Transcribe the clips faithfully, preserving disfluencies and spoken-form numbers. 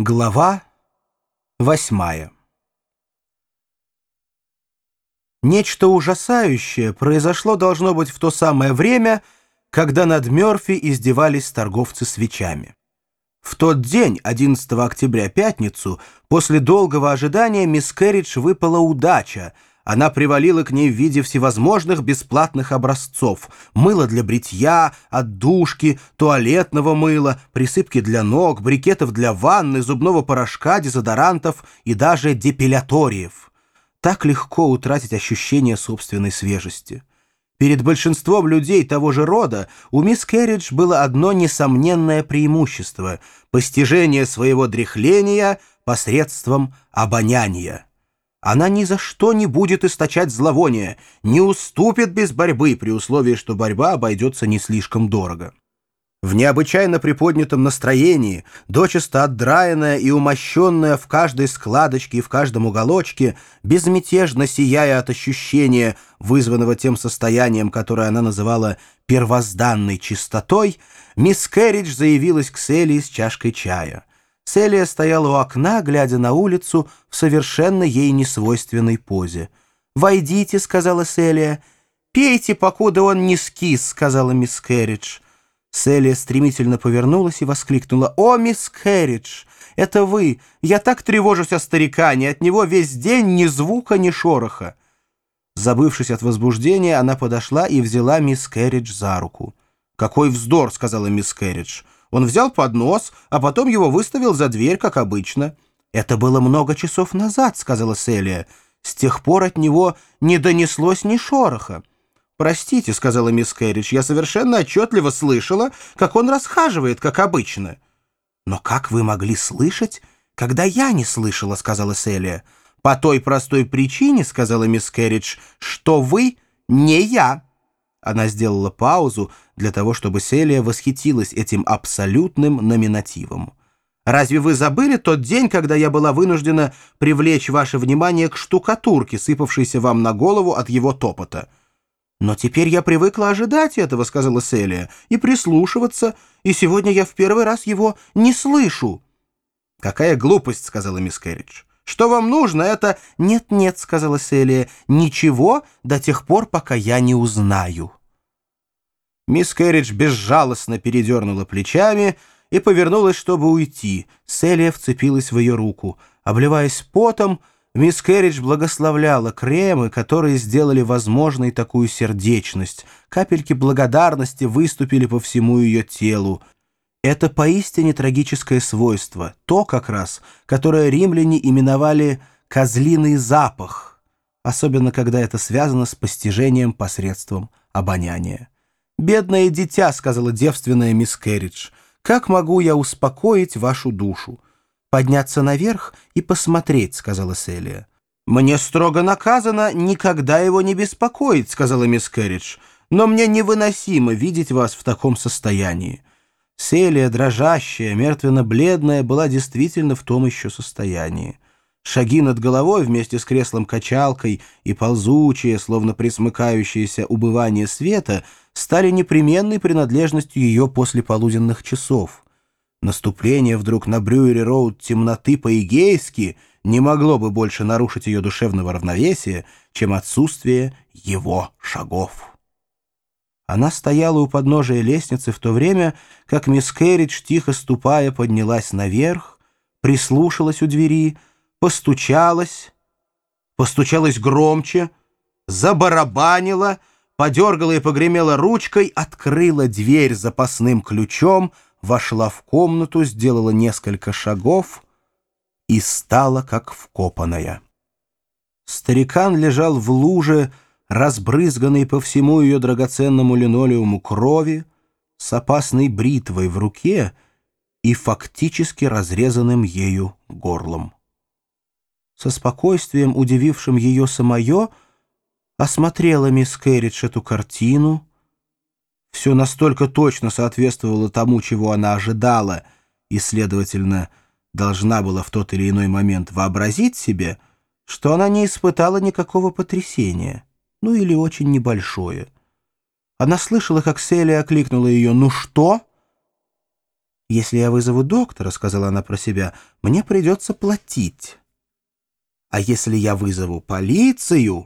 Глава восьмая. Нечто ужасающее произошло, должно быть, в то самое время, когда над Мёрфи издевались торговцы свечами. В тот день, одиннадцатого октября, пятницу, после долгого ожидания мисс Керридж выпала удача. Она привалила к ней в виде всевозможных бесплатных образцов: мыла для бритья, отдушки, туалетного мыла, присыпки для ног, брикетов для ванны, зубного порошка, дезодорантов и даже депиляториев. Так легко утратить ощущение собственной свежести. Перед большинством людей того же рода у мисс Керридж было одно несомненное преимущество — постижение своего дряхления посредством обоняния. Она ни за что не будет источать зловония, не уступит без борьбы, при условии, что борьба обойдется не слишком дорого. В необычайно приподнятом настроении, дочисто отдраенная и умощенная в каждой складочке и в каждом уголочке, безмятежно сияя от ощущения, вызванного тем состоянием, которое она называла «первозданной чистотой», мисс Керридж заявилась к Селии с чашкой чая. Селия стояла у окна, глядя на улицу в совершенно ей несвойственной позе. «Войдите», — сказала Селия. «Пейте, покуда он не скис», — сказала мисс Керридж. Селия стремительно повернулась и воскликнула: «О, мисс Керридж, это вы! Я так тревожусь о старикане, от него весь день ни звука, ни шороха». Забывшись от возбуждения, она подошла и взяла мисс Керридж за руку. «Какой вздор!» — сказала мисс Керридж. «Он взял поднос, а потом его выставил за дверь, как обычно». «Это было много часов назад», — сказала Селия. «С тех пор от него не донеслось ни шороха». «Простите», — сказала мисс Керридж, — «я совершенно отчетливо слышала, как он расхаживает, как обычно». «Но как вы могли слышать, когда я не слышала?» — сказала Селия. «По той простой причине», — сказала мисс Керридж, — «что вы не я». Она сделала паузу для того, чтобы Селия восхитилась этим абсолютным номинативом. «Разве вы забыли тот день, когда я была вынуждена привлечь ваше внимание к штукатурке, сыпавшейся вам на голову от его топота?» «Но теперь я привыкла ожидать этого», — сказала Селия, — «и прислушиваться, и сегодня я в первый раз его не слышу». «Какая глупость», — сказала мисс Керридж. «Что вам нужно, это...» «Нет-нет», — сказала Селия, — «ничего до тех пор, пока я не узнаю». Мисс Керридж безжалостно передернула плечами и повернулась, чтобы уйти. Селия вцепилась в ее руку. Обливаясь потом, мисс Керридж благословляла кремы, которые сделали возможной такую сердечность. Капельки благодарности выступили по всему ее телу. Это поистине трагическое свойство, то как раз, которое римляне именовали «козлиный запах», особенно когда это связано с постижением посредством обоняния. «Бедное дитя», — сказала девственная мисс Керридж, — «как могу я успокоить вашу душу?» «Подняться наверх и посмотреть», — сказала Селия. «Мне строго наказано никогда его не беспокоить», — сказала мисс Керридж, «но мне невыносимо видеть вас в таком состоянии». Селия, дрожащая, мертвенно-бледная, была действительно в том еще состоянии. Шаги над головой вместе с креслом-качалкой и ползучее, словно присмыкающееся убывание света стали непременной принадлежностью ее послеполуденных часов. Наступление вдруг на Брюери-роуд темноты по-игейски не могло бы больше нарушить ее душевного равновесия, чем отсутствие его шагов. Она стояла у подножия лестницы в то время, как мисс Керридж, тихо ступая, поднялась наверх, прислушалась у двери, постучалась, постучалась громче, забарабанила, подергала и погремела ручкой, открыла дверь запасным ключом, вошла в комнату, сделала несколько шагов и стала как вкопанная. Старикан лежал в луже, разбрызганной по всему ее драгоценному линолеуму крови, с опасной бритвой в руке и фактически разрезанным ею горлом. Со спокойствием, удивившим ее самое, осмотрела мисс Керридж эту картину. Все настолько точно соответствовало тому, чего она ожидала, и, следовательно, должна была в тот или иной момент вообразить себе, что она не испытала никакого потрясения, ну или очень небольшое. Она слышала, как Селия окликнула ее «Ну что?», «Если я вызову доктора, — сказала она про себя, — мне придется платить. А если я вызову полицию...»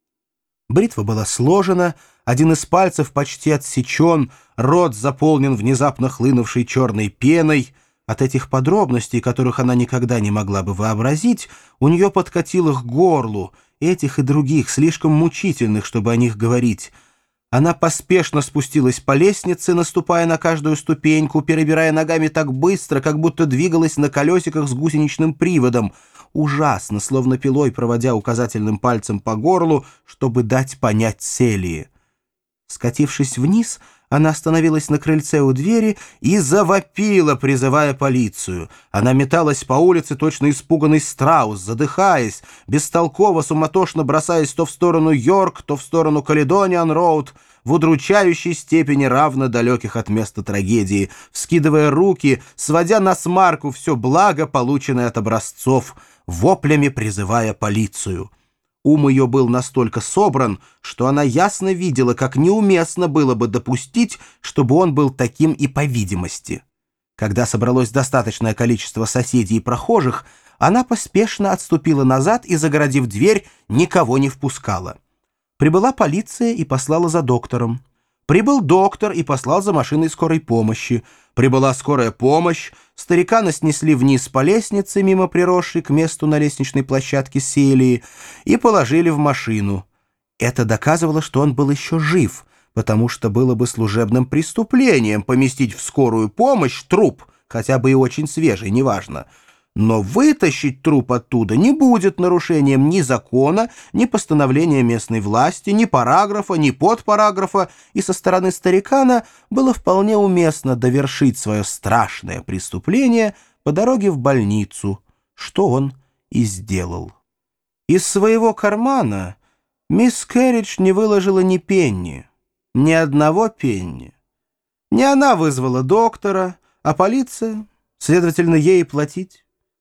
Бритва была сложена, один из пальцев почти отсечен, рот заполнен внезапно хлынувшей черной пеной. От этих подробностей, которых она никогда не могла бы вообразить, у нее подкатило к горлу, этих и других, слишком мучительных, чтобы о них говорить. Она поспешно спустилась по лестнице, наступая на каждую ступеньку, перебирая ногами так быстро, как будто двигалась на колесиках с гусеничным приводом, ужасно, словно пилой проводя указательным пальцем по горлу, чтобы дать понять Селии. Скатившись вниз, она остановилась на крыльце у двери и завопила, призывая полицию. Она металась по улице, точно испуганный страус, задыхаясь, бестолково, суматошно бросаясь то в сторону Йорк, то в сторону Каледониан-роуд, в удручающей степени равно далеких от места трагедии, вскидывая руки, сводя на смарку все благо, полученное от образцов, воплями призывая полицию. Ум ее был настолько собран, что она ясно видела, как неуместно было бы допустить, чтобы он был таким и по видимости. Когда собралось достаточное количество соседей и прохожих, она поспешно отступила назад и, загородив дверь, никого не впускала. Прибыла полиция и послала за доктором. Прибыл доктор и послал за машиной скорой помощи. Прибыла скорая помощь, старикана снесли вниз по лестнице, мимо приросшей к месту на лестничной площадке Селии, и положили в машину. Это доказывало, что он был еще жив, потому что было бы служебным преступлением поместить в скорую помощь труп, хотя бы и очень свежий, неважно. Но вытащить труп оттуда не будет нарушением ни закона, ни постановления местной власти, ни параграфа, ни подпараграфа, и со стороны старикана было вполне уместно довершить свое страшное преступление по дороге в больницу, что он и сделал. Из своего кармана мисс Керридж не выложила ни пенни, ни одного пенни. Не она вызвала доктора, а полиция, следовательно, ей платить.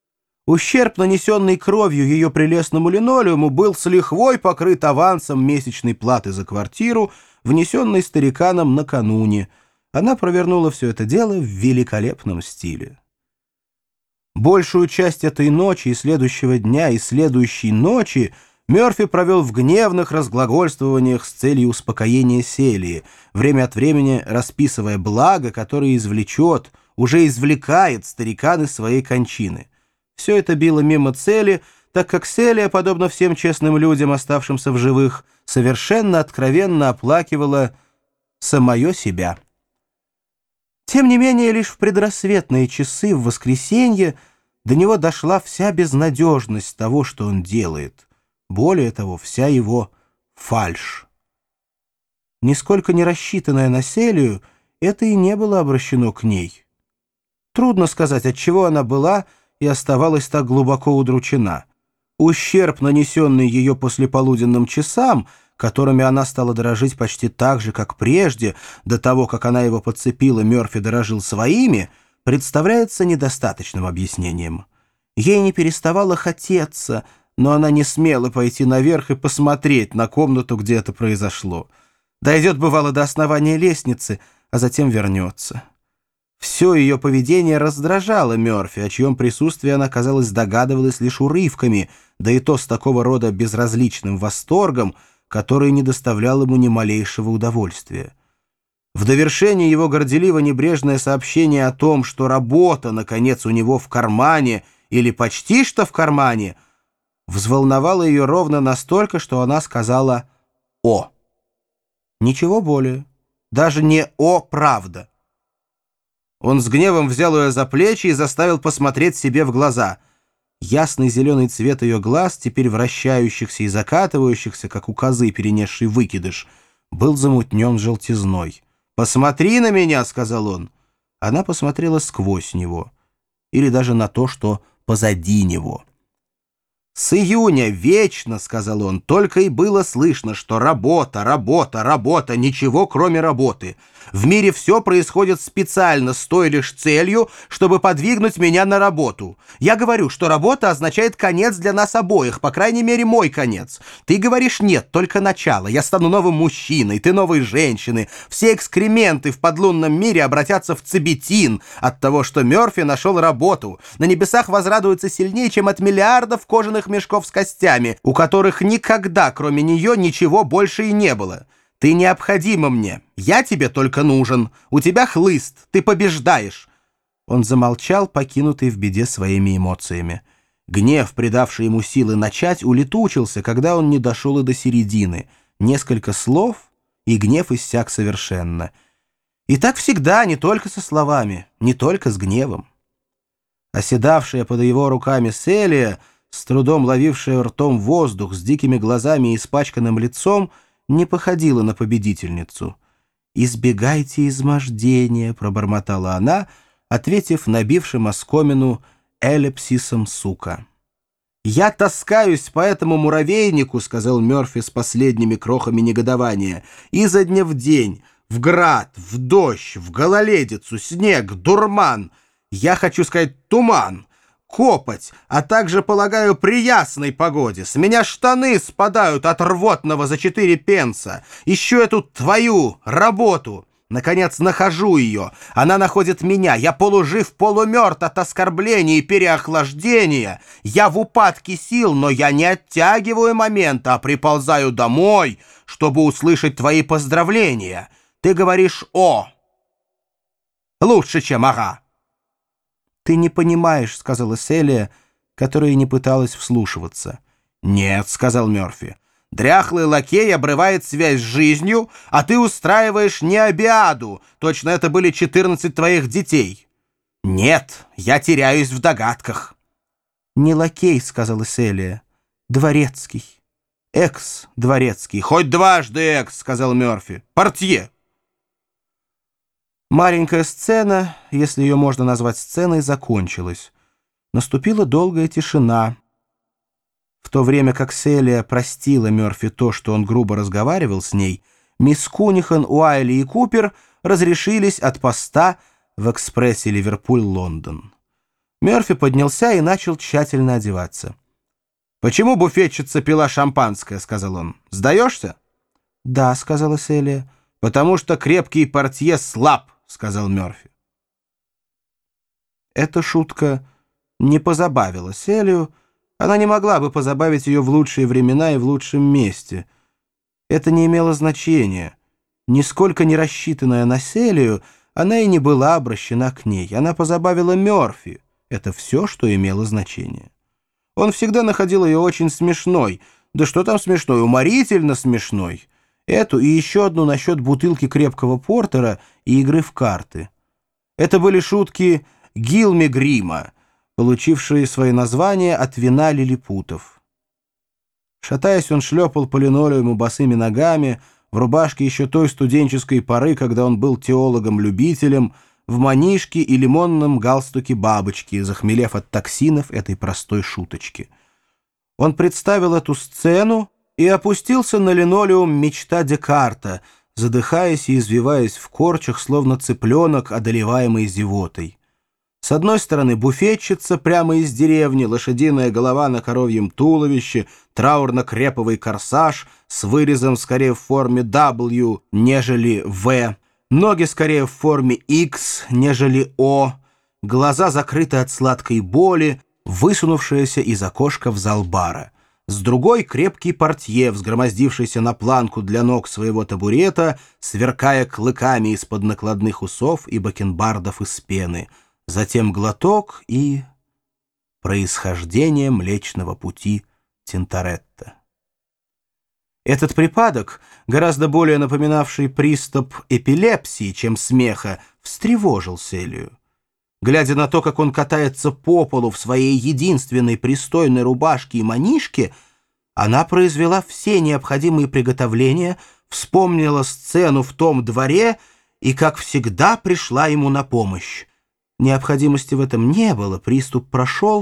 Ущерб, нанесенный кровью ее прелестному линолеуму, был с лихвой покрыт авансом месячной платы за квартиру, внесенной стариканом накануне. Она провернула все это дело в великолепном стиле. Большую часть этой ночи и следующего дня и следующей ночи Мёрфи провел в гневных разглагольствованиях с целью успокоения Селии, время от времени расписывая благо, которое извлечет, уже извлекает старикан из своей кончины. Все это било мимо цели, так как Селия, подобно всем честным людям, оставшимся в живых, совершенно откровенно оплакивала самое себя. Тем не менее, лишь в предрассветные часы в воскресенье до него дошла вся безнадежность того, что он делает. Более того, вся его фальшь. Нисколько не рассчитанная на Селию, это и не было обращено к ней. Трудно сказать, от чего она была и оставалась так глубоко удручена. Ущерб, нанесенный ее послеполуденным часам, которыми она стала дорожить почти так же, как прежде, до того, как она его подцепила, Мёрфи дорожил своими, представляется недостаточным объяснением. Ей не переставало хотеться, но она не смела пойти наверх и посмотреть на комнату, где это произошло. Дойдет, бывало, до основания лестницы, а затем вернется. Все ее поведение раздражало Мёрфи, о чьем присутствии она, казалось, догадывалась лишь урывками, да и то с такого рода безразличным восторгом, который не доставлял ему ни малейшего удовольствия. В довершение его горделиво-небрежное сообщение о том, что работа, наконец, у него в кармане или почти что в кармане, взволновало ее ровно настолько, что она сказала «О». Ничего более, даже не «О, правда». Он с гневом взял ее за плечи и заставил посмотреть себе в глаза. Ясный зеленый цвет ее глаз, теперь вращающихся и закатывающихся, как у козы, перенесшей выкидыш, был замутнен желтизной. «Посмотри на меня», — сказал он. Она посмотрела сквозь него, или даже на то, что позади него. «С июня вечно, — сказал он, — только и было слышно, что работа, работа, работа, ничего кроме работы. В мире все происходит специально с той лишь целью, чтобы подвигнуть меня на работу. Я говорю, что работа означает конец для нас обоих, по крайней мере, мой конец. Ты говоришь, нет, только начало. Я стану новым мужчиной, ты новой женщиной. Все экскременты в подлунном мире обратятся в цибетин от того, что Мёрфи нашел работу. На небесах возрадуются сильнее, чем от миллиардов кожаных мешков с костями, у которых никогда, кроме нее, ничего больше и не было. Ты необходима мне. Я тебе только нужен. У тебя хлыст. Ты побеждаешь». Он замолчал, покинутый в беде своими эмоциями. Гнев, придавший ему силы начать, улетучился, когда он не дошел и до середины. Несколько слов, и гнев иссяк совершенно. И так всегда, не только со словами, не только с гневом. Оседавшая под его руками Селия, с трудом ловившая ртом воздух, с дикими глазами и испачканным лицом, не походила на победительницу. «Избегайте измождения», — пробормотала она, ответив набившим оскомину эллипсисом сука. «Я таскаюсь по этому муравейнику», — сказал Мёрфи с последними крохами негодования, «изо дня в день, в град, в дождь, в гололедицу, снег, дурман, я хочу сказать туман, копоть, а также, полагаю, при ясной погоде. С меня штаны спадают от рвотного за четыре пенса. Ищу эту твою работу. Наконец нахожу ее. Она находит меня. Я полужив, полумертв от оскорбления и переохлаждения. Я в упадке сил, но я не оттягиваю момента, а приползаю домой, чтобы услышать твои поздравления. Ты говоришь «о». Лучше, чем «ага». «Ты не понимаешь», — сказала Селия, которая не пыталась вслушиваться. «Нет», — сказал Мёрфи, — «дряхлый лакей обрывает связь с жизнью, а ты устраиваешь необиаду. Точно это были четырнадцать твоих детей». «Нет, я теряюсь в догадках». «Не лакей», — сказала Селия, — «дворецкий, экс-дворецкий». «Хоть дважды экс», — сказал Мёрфи, — «портье». Маленькая сцена, если ее можно назвать сценой, закончилась. Наступила долгая тишина. В то время как Селия простила Мёрфи то, что он грубо разговаривал с ней, мисс Кунихан, Уайли и Купер разрешились от поста в экспрессе Ливерпуль-Лондон. Мёрфи поднялся и начал тщательно одеваться. «Почему буфетчица пила шампанское?» — сказал он. «Сдаешься?» «Да», — сказала Селия. «Потому что крепкий портье слаб», — сказал Мёрфи. Эта шутка не позабавила Селию. Она не могла бы позабавить ее в лучшие времена и в лучшем месте. Это не имело значения. Нисколько не рассчитанная на Селию, она и не была обращена к ней. Она позабавила Мёрфи. Это все, что имело значение. Он всегда находил ее очень смешной. Да что там смешной, уморительно смешной. Эту и еще одну насчет бутылки крепкого портера и игры в карты. Это были шутки Гилми Грима, получившие свои названия от вина лилипутов. Шатаясь, он шлепал по линолеуму босыми ногами, в рубашке еще той студенческой поры, когда он был теологом-любителем, в манишке и лимонном галстуке бабочки, захмелев от токсинов этой простой шуточки. Он представил эту сцену и опустился на линолеум мечта Декарта, задыхаясь и извиваясь в корчах, словно цыпленок, одолеваемый зевотой. С одной стороны буфетчица прямо из деревни, лошадиная голова на коровьем туловище, траурно-креповый корсаж с вырезом скорее в форме W, нежели V, ноги скорее в форме X, нежели O, глаза закрыты от сладкой боли, высунувшаяся из окошка в зал бара. С другой — крепкий портье, взгромоздившийся на планку для ног своего табурета, сверкая клыками из-под накладных усов и бакенбардов из пены. Затем глоток и происхождение Млечного Пути Тинторетто. Этот припадок, гораздо более напоминавший приступ эпилепсии, чем смеха, встревожил Селию. Глядя на то, как он катается по полу в своей единственной пристойной рубашке и манишке, она произвела все необходимые приготовления, вспомнила сцену в том дворе и, как всегда, пришла ему на помощь. Необходимости в этом не было, приступ прошел,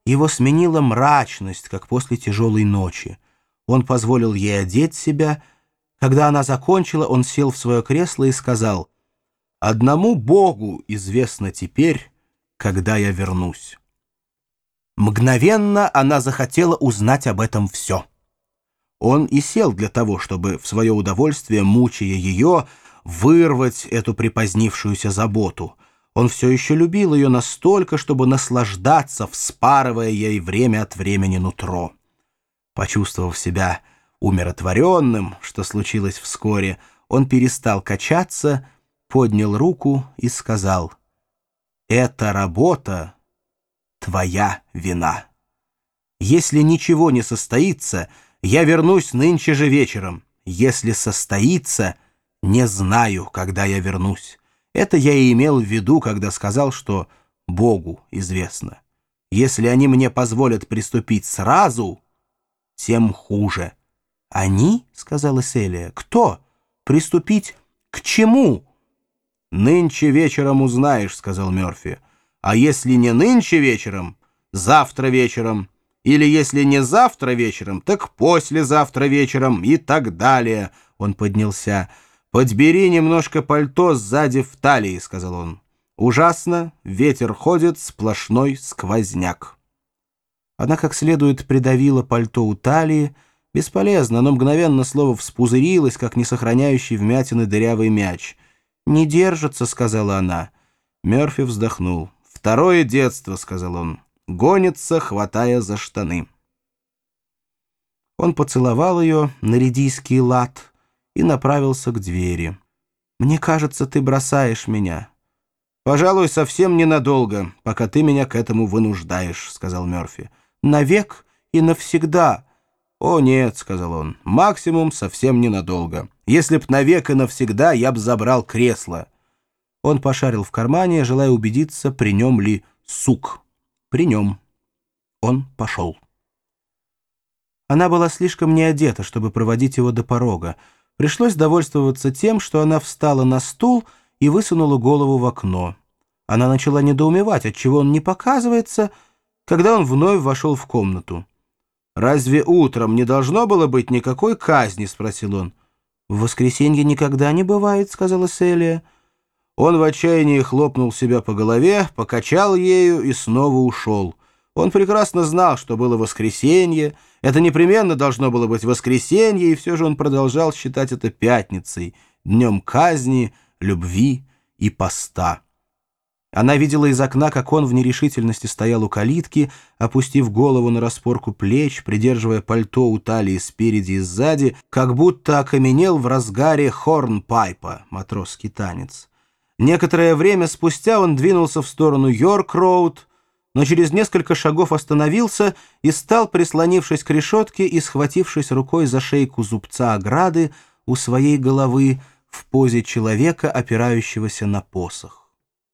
Его сменила мрачность, как после тяжелой ночи. Он позволил ей одеть себя. Когда она закончила, он сел в свое кресло и сказал: «Одному Богу известно теперь, когда я вернусь». Мгновенно она захотела узнать об этом все. Он и сел для того, чтобы в свое удовольствие, мучая ее, вырвать эту припозднившуюся заботу. Он все еще любил ее настолько, чтобы наслаждаться, вспарывая ей время от времени нутро. Почувствовав себя умиротворенным, что случилось вскоре, он перестал качаться, поднял руку и сказал: «Эта работа — твоя вина. Если ничего не состоится, я вернусь нынче же вечером. Если состоится, не знаю, когда я вернусь». Это я и имел в виду, когда сказал, что Богу известно. Если они мне позволят приступить сразу, тем хуже. «Они?» — сказала Селия. «Кто? Приступить к чему?» «Нынче вечером узнаешь», — сказал Мёрфи. «А если не нынче вечером, завтра вечером. Или если не завтра вечером, так послезавтра вечером и так далее». Он поднялся. «Подбери немножко пальто сзади в талии», — сказал он. «Ужасно, ветер ходит, сплошной сквозняк». Она как следует придавила пальто у талии. Бесполезно, оно мгновенно слово вспузырилось, как не сохраняющий вмятины дырявый мяч. «Не держится», — сказала она. Мёрфи вздохнул. «Второе детство», — сказал он. «Гонится, хватая за штаны». Он поцеловал ее на редийский лад и направился к двери. «Мне кажется, ты бросаешь меня». «Пожалуй, совсем ненадолго, пока ты меня к этому вынуждаешь», — сказал Мёрфи. «Навек и навсегда». «О, нет», — сказал он, — «максимум совсем ненадолго. Если б навек и навсегда, я б забрал кресло». Он пошарил в кармане, желая убедиться, при нем ли сук. При нем. Он пошел. Она была слишком не одета, чтобы проводить его до порога. Пришлось довольствоваться тем, что она встала на стул и высунула голову в окно. Она начала недоумевать, отчего он не показывается, когда он вновь вошел в комнату. «Разве утром не должно было быть никакой казни?» — спросил он. «В воскресенье никогда не бывает», — сказала Селия. Он в отчаянии хлопнул себя по голове, покачал ею и снова ушел. Он прекрасно знал, что было воскресенье. Это непременно должно было быть воскресенье, и все же он продолжал считать это пятницей, днем казни, любви и поста. Она видела из окна, как он в нерешительности стоял у калитки, опустив голову на распорку плеч, придерживая пальто у талии спереди и сзади, как будто окаменел в разгаре хорнпайпа, матросский танец. Некоторое время спустя он двинулся в сторону Йорк-роуд, но через несколько шагов остановился и стал, прислонившись к решетке и схватившись рукой за шейку зубца ограды у своей головы в позе человека, опирающегося на посох.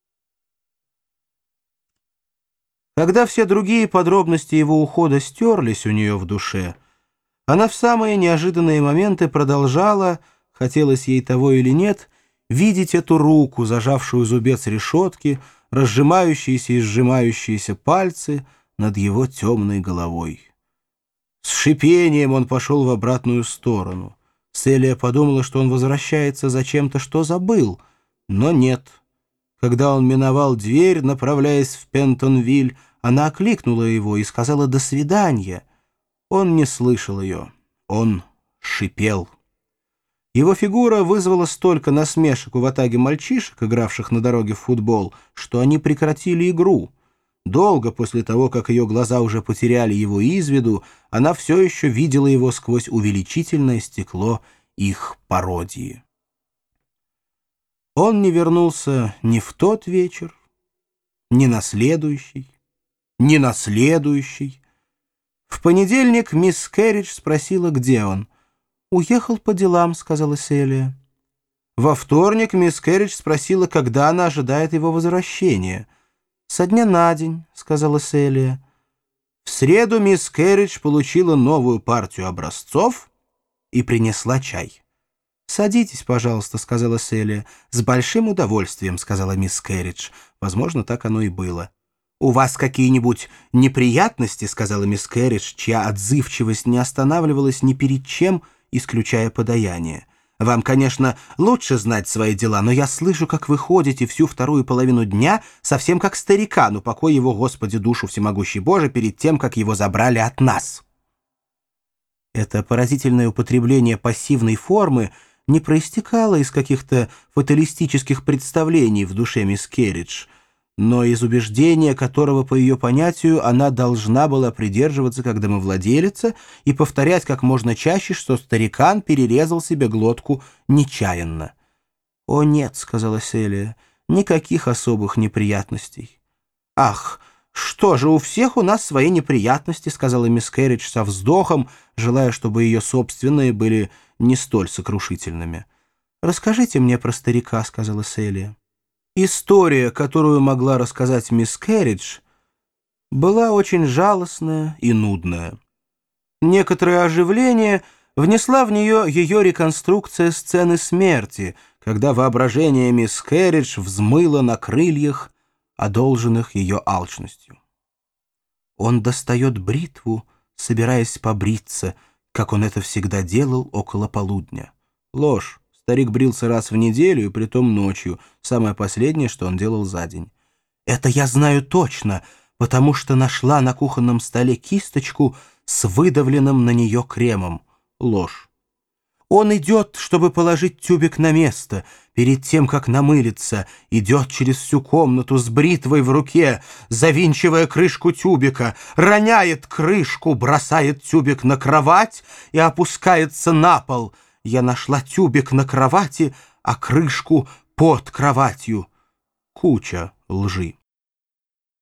Когда все другие подробности его ухода стерлись у нее в душе, она в самые неожиданные моменты продолжала, хотелось ей того или нет, видеть эту руку, зажавшую зубец решетки, разжимающиеся и сжимающиеся пальцы над его темной головой. С шипением он пошел в обратную сторону. Селия подумала, что он возвращается за чем-то, что забыл, но нет. Когда он миновал дверь, направляясь в Пентонвиль, она окликнула его и сказала «до свидания». Он не слышал ее. Он шипел. Его фигура вызвала столько насмешек у ватаги мальчишек, игравших на дороге в футбол, что они прекратили игру. Долго после того, как ее глаза уже потеряли его из виду, она все еще видела его сквозь увеличительное стекло их пародии. Он не вернулся ни в тот вечер, ни на следующий, ни на следующий. В понедельник мисс Керридж спросила, где он. «Уехал по делам», — сказала Селия. Во вторник мисс Керридж спросила, когда она ожидает его возвращения. «Со дня на день», — сказала Селия. В среду мисс Керридж получила новую партию образцов и принесла чай. «Садитесь, пожалуйста», — сказала Селия. «С большим удовольствием», — сказала мисс Керридж. Возможно, так оно и было. «У вас какие-нибудь неприятности?» — сказала мисс Керридж, чья отзывчивость не останавливалась ни перед чем, исключая подаяние. «Вам, конечно, лучше знать свои дела, но я слышу, как вы ходите всю вторую половину дня, совсем как старикан, упокой его, Господи, душу всемогущий Боже, перед тем, как его забрали от нас». Это поразительное употребление пассивной формы не проистекало из каких-то фаталистических представлений в душе мисс Керридж, но из убеждения, которого, по ее понятию, она должна была придерживаться как домовладелица и повторять как можно чаще, что старикан перерезал себе глотку нечаянно. «О нет», — сказала Селия, — «никаких особых неприятностей». «Ах, что же, у всех у нас свои неприятности», — сказала мисс Керридж со вздохом, желая, чтобы ее собственные были не столь сокрушительными. «Расскажите мне про старика», — сказала Селия. История, которую могла рассказать мисс Керридж, была очень жалостная и нудная. Некоторое оживление внесла в нее ее реконструкция сцены смерти, когда воображение мисс Керридж взмыло на крыльях, одолженных ее алчностью. Он достает бритву, собираясь побриться, как он это всегда делал около полудня. Ложь. Старик брился раз в неделю, и притом ночью, самое последнее, что он делал за день. Это я знаю точно, потому что нашла на кухонном столе кисточку с выдавленным на нее кремом. Ложь. Он идет, чтобы положить тюбик на место, перед тем, как намылиться, идет через всю комнату с бритвой в руке, завинчивая крышку тюбика, роняет крышку, бросает тюбик на кровать и опускается на пол. Я нашла тюбик на кровати, а крышку под кроватью. Куча лжи.